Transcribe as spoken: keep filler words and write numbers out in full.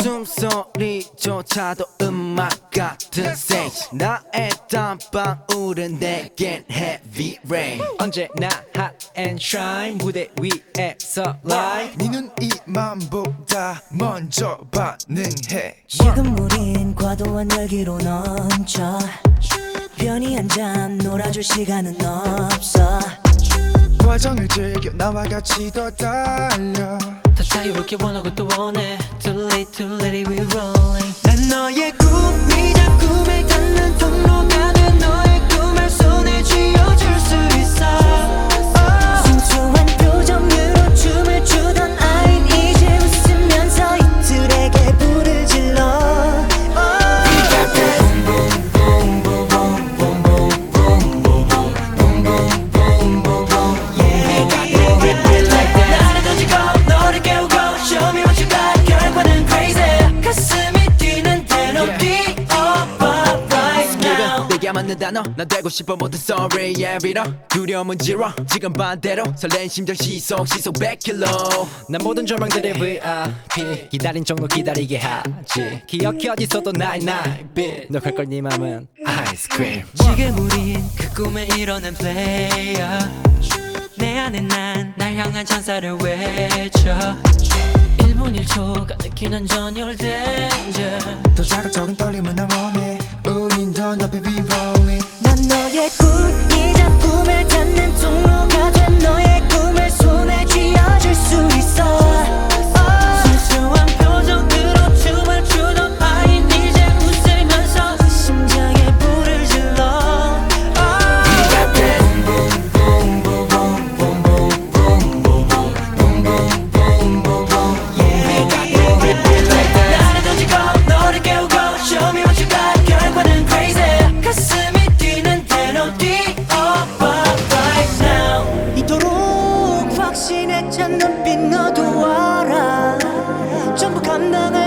숨소리조차도 음악 같은 세이지 나의 땀방울은 내겐 heavy rain 언제나 hot and shine 무대 위에서 live 네 눈 이 맘보다 먼저 반응해. 지금 우린 과도한 열기로 넘쳐 편히 앉아 놀아줄 시간은 없어 과정을 즐겨 나와 같이 더 달려. 더 자유롭게 원하고 또 원해 Too late too late we rolling 난 너의 꿈이자 꿈에 닿는 통로가 돼 너의 꿈을 손에 쥐어줄 수 있어 순수한 표정으로 춤을 추던 아인 이제 웃으면서 이들에게 불을 질러 나를 던지고 너를 깨우고 Show me what you got 결과는 crazy 가슴이 뛰는 대로 뛰어봐 right now 내게 맞는 단어 난 되고 싶어 모든 sorry yeah 빌어 두려움은 zero 지금 반대로 설렌 심장 시속 시속 백 킬로미터 난 모든 절망들의 브이아이피 기다린 종로 기다리게 하지 기억해 어디서도 나의 나이빛 너갈걸 네 맘은 아이스크림 지금 우린 그 꿈을 이뤄낸 플레이어 내 안에 난 날 향한 찬사를 외쳐 일 분 일 초가 느끼는 전율 danger 더 자극적인 떨림은 나 원해. 우린 더 높이 be rolling. 난 너의 꿈이자 꿈을 닿는 통로가 된 너의 꿈을 손에 쥐어줄 수 있어 순수한 표정으로 춤을 추던 아인 이제 웃으면서 심장에 불을 질러 나를 던지고 너를 깨우고 Show me what you got 결과는 crazy 가슴이 뛰는 대로 뛰어봐 right now 이토록 확신에 찬 눈빛 너도 알아 전부 감당할